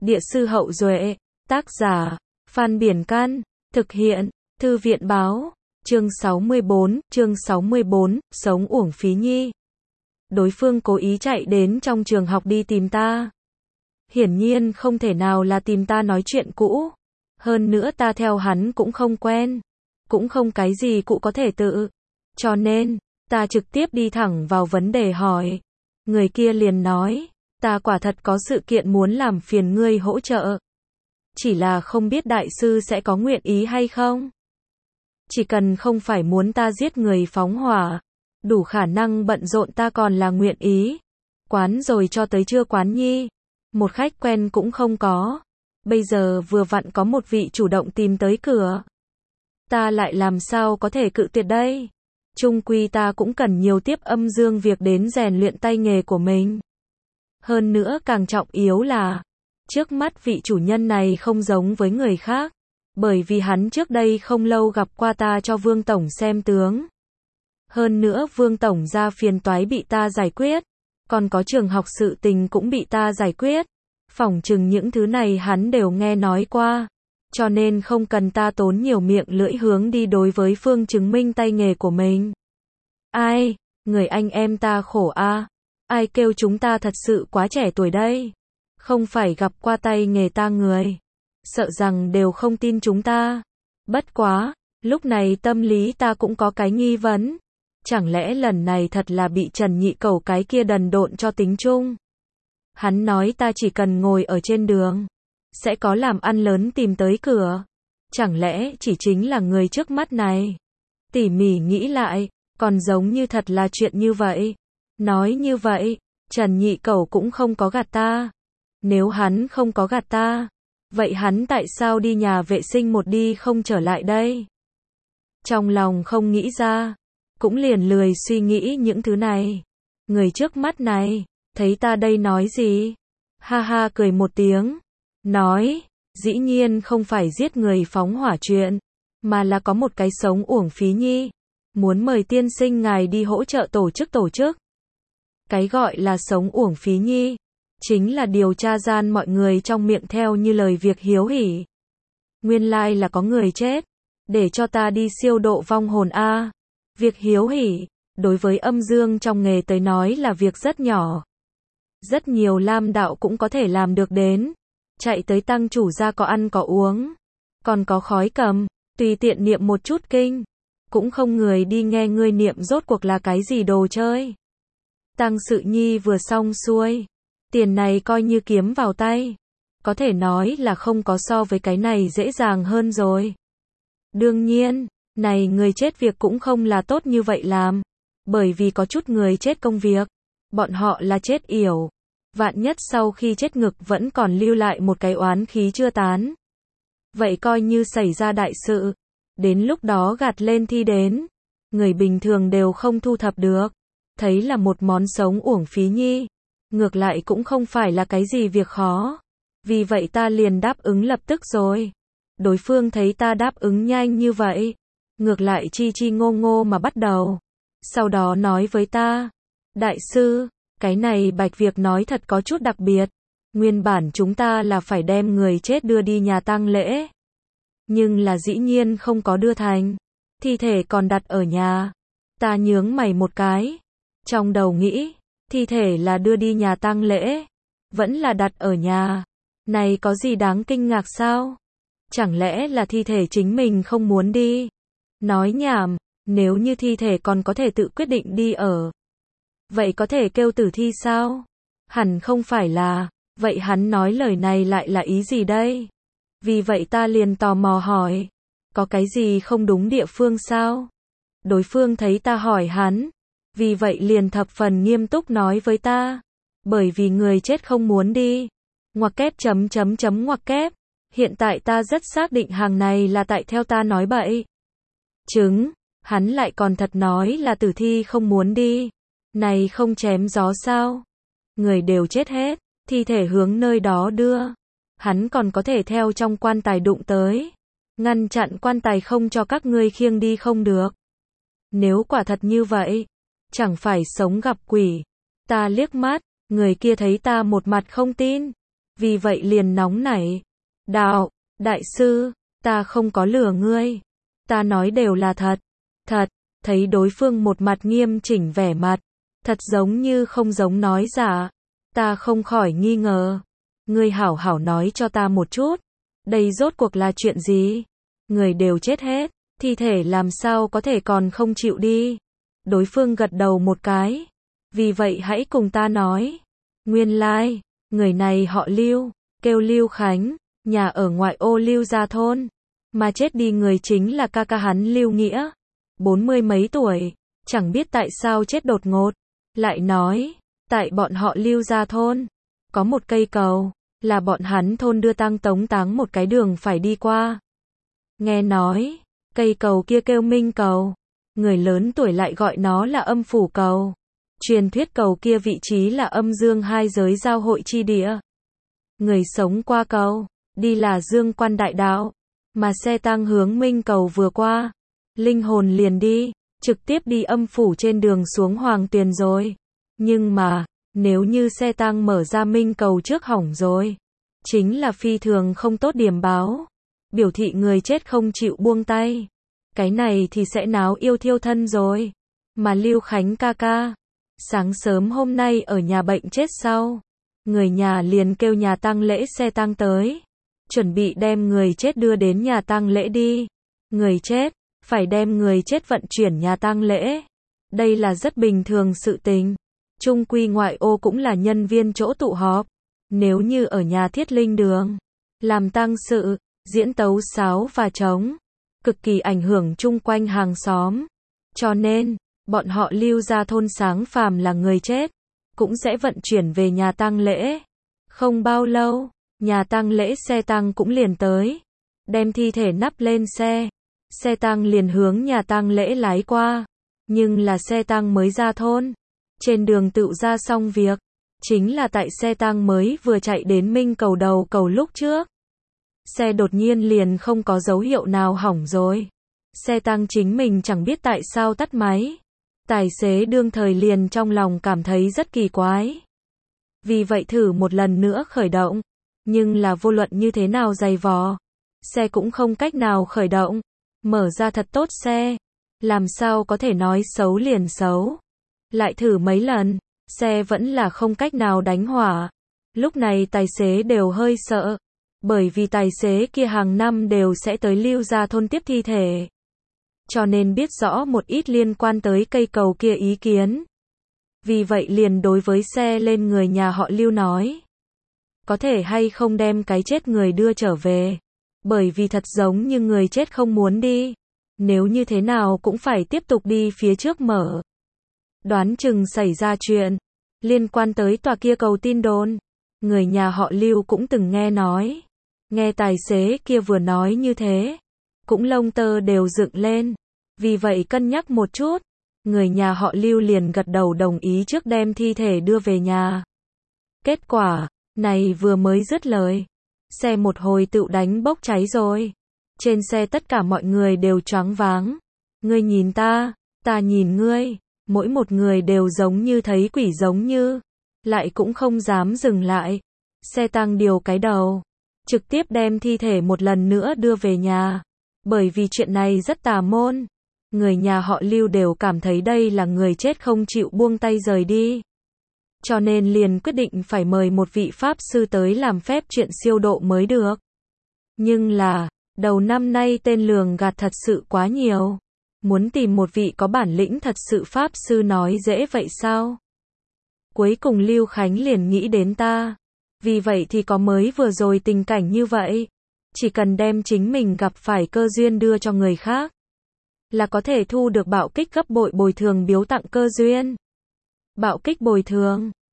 Địa sư Hậu Duệ, tác giả, Phan Biển Can, thực hiện, Thư viện Báo, chương 64, sống uổng phí nhi. Đối phương cố ý chạy đến trong trường học đi tìm ta. Hiển nhiên không thể nào là tìm ta nói chuyện cũ. Hơn nữa ta theo hắn cũng không quen. Cũng không cái gì cụ có thể tự. Cho nên, ta trực tiếp đi thẳng vào vấn đề hỏi. Người kia liền nói, ta quả thật có sự kiện muốn làm phiền ngươi hỗ trợ. Chỉ là không biết đại sư sẽ có nguyện ý hay không? Chỉ cần không phải muốn ta giết người phóng hỏa, đủ khả năng bận rộn ta còn là nguyện ý. Quán rồi cho tới chưa quán nhi, một khách quen cũng không có. Bây giờ vừa vặn có một vị chủ động tìm tới cửa. Ta lại làm sao có thể cự tuyệt đây? Chung quy ta cũng cần nhiều tiếp âm dương việc đến rèn luyện tay nghề của mình. Hơn nữa càng trọng yếu là, trước mắt vị chủ nhân này không giống với người khác. Bởi vì hắn trước đây không lâu gặp qua ta cho Vương Tổng xem tướng. Hơn nữa Vương Tổng ra phiền toái bị ta giải quyết. Còn có trường học sự tình cũng bị ta giải quyết. Phỏng chừng những thứ này hắn đều nghe nói qua. Cho nên không cần ta tốn nhiều miệng lưỡi hướng đi đối với Phương chứng minh tay nghề của mình. Ai, người anh em ta khổ a. Ai kêu chúng ta thật sự quá trẻ tuổi đây. Không phải gặp qua tay nghề ta người. Sợ rằng đều không tin chúng ta. Bất quá, lúc này tâm lý ta cũng có cái nghi vấn. Chẳng lẽ lần này thật là bị Trần Nhị Cẩu cái kia đần độn cho tính chung. Hắn nói ta chỉ cần ngồi ở trên đường, sẽ có làm ăn lớn tìm tới cửa. Chẳng lẽ chỉ chính là người trước mắt này? Tỉ mỉ nghĩ lại, còn giống như thật là chuyện như vậy. Nói như vậy, Trần Nhị Cẩu cũng không có gạt ta. Nếu hắn không có gạt ta, vậy hắn tại sao đi nhà vệ sinh một đi không trở lại đây? Trong lòng không nghĩ ra, cũng liền lười suy nghĩ những thứ này. Người trước mắt này, thấy ta đây nói gì? Ha ha cười một tiếng, nói, dĩ nhiên không phải giết người phóng hỏa chuyện, mà là có một cái sống uổng phí nhi. Muốn mời tiên sinh ngài đi hỗ trợ tổ chức. Cái gọi là sống uổng phí nhi, chính là điều tra gian mọi người trong miệng theo như lời việc hiếu hỉ. Nguyên lai là có người chết, để cho ta đi siêu độ vong hồn a. Việc hiếu hỉ, đối với âm dương trong nghề tới nói là việc rất nhỏ. Rất nhiều lam đạo cũng có thể làm được đến. Chạy tới tăng chủ gia có ăn có uống, còn có khói cầm, tùy tiện niệm một chút kinh. Cũng không người đi nghe ngươi niệm rốt cuộc là cái gì đồ chơi. Tăng sự nhi vừa xong xuôi, tiền này coi như kiếm vào tay. Có thể nói là không có so với cái này dễ dàng hơn rồi. Đương nhiên, này người chết việc cũng không là tốt như vậy làm. Bởi vì có chút người chết công việc, bọn họ là chết yểu. Vạn nhất sau khi chết ngực vẫn còn lưu lại một cái oán khí chưa tán. Vậy coi như xảy ra đại sự. Đến lúc đó gạt lên thi đến. Người bình thường đều không thu thập được. Thấy là một món sống uổng phí nhi. Ngược lại cũng không phải là cái gì việc khó. Vì vậy ta liền đáp ứng lập tức rồi. Đối phương thấy ta đáp ứng nhanh như vậy. Ngược lại chi ngô ngô mà bắt đầu. Sau đó nói với ta. Đại sư, cái này bạch việc nói thật có chút đặc biệt. Nguyên bản chúng ta là phải đem người chết đưa đi nhà tang lễ. Nhưng là dĩ nhiên không có đưa thành. Thi thể còn đặt ở nhà. Ta nhướng mày một cái. Trong đầu nghĩ, thi thể là đưa đi nhà tang lễ. Vẫn là đặt ở nhà. Này có gì đáng kinh ngạc sao? Chẳng lẽ là thi thể chính mình không muốn đi? Nói nhảm, nếu như thi thể còn có thể tự quyết định đi ở. Vậy có thể kêu tử thi sao? Hẳn không phải là. Vậy hắn nói lời này lại là ý gì đây? Vì vậy ta liền tò mò hỏi. Có cái gì không đúng địa phương sao? Đối phương thấy ta hỏi hắn. Vì vậy liền thập phần nghiêm túc nói với ta. Bởi vì người chết không muốn đi. Ngoặc kép ngoặc kép. Hiện tại ta rất xác định hàng này là tại theo ta nói bậy. Chứng, hắn lại còn thật nói là tử thi không muốn đi. Này không chém gió sao? Người đều chết hết, thi thể hướng nơi đó đưa. Hắn còn có thể theo trong quan tài đụng tới. Ngăn chặn quan tài không cho các ngươi khiêng đi không được. Nếu quả thật như vậy, chẳng phải sống gặp quỷ. Ta liếc mắt, người kia thấy ta một mặt không tin. vì vậy liền nóng nảy. Đạo, đại sư, ta không có lừa ngươi. Ta nói đều là thật. Thật, thấy đối phương một mặt nghiêm chỉnh vẻ mặt. Thật giống như không giống nói giả. Ta không khỏi nghi ngờ. Ngươi hảo hảo nói cho ta một chút. Đây rốt cuộc là chuyện gì? Người đều chết hết. Thi thể làm sao có thể còn không chịu đi? Đối phương gật đầu một cái. Vì vậy hãy cùng ta nói. Nguyên lai, người này họ Lưu, kêu Lưu Khánh, nhà ở ngoại ô Lưu Gia thôn. Mà chết đi người chính là ca ca hắn Lưu Nghĩa. 40 mấy tuổi, chẳng biết tại sao chết đột ngột. Lại nói, tại bọn họ Lưu Gia thôn, có một cây cầu, là bọn hắn thôn đưa tang tống táng một cái đường phải đi qua. Nghe nói, cây cầu kia kêu Minh cầu, người lớn tuổi lại gọi nó là âm phủ cầu. Truyền thuyết cầu kia vị trí là âm dương hai giới giao hội chi địa. Người sống qua cầu, đi là dương quan đại đạo, mà xe tang hướng Minh cầu vừa qua, linh hồn liền đi, trực tiếp đi âm phủ trên đường xuống Hoàng Tuyền rồi. Nhưng mà, nếu như xe tang mở ra Minh cầu trước hỏng rồi, chính là phi thường không tốt điểm báo, biểu thị người chết không chịu buông tay. Cái này thì sẽ náo yêu thiêu thân rồi. Mà Lưu Khánh ca ca, sáng sớm hôm nay ở nhà bệnh chết sau, người nhà liền kêu nhà tang lễ xe tang tới, chuẩn bị đem người chết đưa đến nhà tang lễ đi. Người chết, phải đem người chết vận chuyển nhà tang lễ. Đây là rất bình thường sự tình. Chung quy ngoại ô cũng là nhân viên chỗ tụ họp. Nếu như ở nhà thiết linh đường, làm tang sự, diễn tấu sáo và trống, cực kỳ ảnh hưởng chung quanh hàng xóm. Cho nên, bọn họ Lưu Gia thôn sáng phàm là người chết, cũng sẽ vận chuyển về nhà tang lễ. Không bao lâu, nhà tang lễ xe tang cũng liền tới, đem thi thể nắp lên xe. Xe tang liền hướng nhà tang lễ lái qua, nhưng là xe tang mới ra thôn. Trên đường tựu ra xong việc, chính là tại xe tang mới vừa chạy đến Minh cầu đầu cầu lúc trước. Xe đột nhiên liền không có dấu hiệu nào hỏng rồi. Xe tang chính mình chẳng biết tại sao tắt máy. Tài xế đương thời liền trong lòng cảm thấy rất kỳ quái. Vì vậy thử một lần nữa khởi động. Nhưng là vô luận như thế nào dày vò, xe cũng không cách nào khởi động. Mở ra thật tốt xe, làm sao có thể nói xấu liền xấu. Lại thử mấy lần, xe vẫn là không cách nào đánh hỏa. Lúc này tài xế đều hơi sợ, bởi vì tài xế kia hàng năm đều sẽ tới Lưu Gia thôn tiếp thi thể. Cho nên biết rõ một ít liên quan tới cây cầu kia ý kiến. Vì vậy liền đối với xe lên người nhà họ Lưu nói. Có thể hay không đem cái chết người đưa trở về. Bởi vì thật giống như người chết không muốn đi. Nếu như thế nào cũng phải tiếp tục đi phía trước mở. Đoán chừng xảy ra chuyện liên quan tới tòa kia cầu tin đồn. Người nhà họ Lưu cũng từng nghe nói. Nghe tài xế kia vừa nói như thế, cũng lông tơ đều dựng lên. Vì vậy cân nhắc một chút, người nhà họ Lưu liền gật đầu đồng ý trước đem thi thể đưa về nhà. Kết quả, này vừa mới dứt lời, xe một hồi tựu đánh bốc cháy rồi. Trên xe tất cả mọi người đều choáng váng. Ngươi nhìn ta nhìn ngươi, mỗi một người đều giống như thấy quỷ giống như, lại cũng không dám dừng lại. Xe tăng điều cái đầu, trực tiếp đem thi thể một lần nữa đưa về nhà. Bởi vì chuyện này rất tà môn, người nhà họ Lưu đều cảm thấy đây là người chết không chịu buông tay rời đi. Cho nên liền quyết định phải mời một vị pháp sư tới làm phép chuyện siêu độ mới được. Nhưng là, đầu năm nay tên lường gạt thật sự quá nhiều. Muốn tìm một vị có bản lĩnh thật sự pháp sư nói dễ vậy sao? Cuối cùng Lưu Khánh liền nghĩ đến ta. Vì vậy thì có mới vừa rồi tình cảnh như vậy. Chỉ cần đem chính mình gặp phải cơ duyên đưa cho người khác, là có thể thu được bạo kích gấp bội bồi thường biếu tặng cơ duyên. Bạo kích bồi thường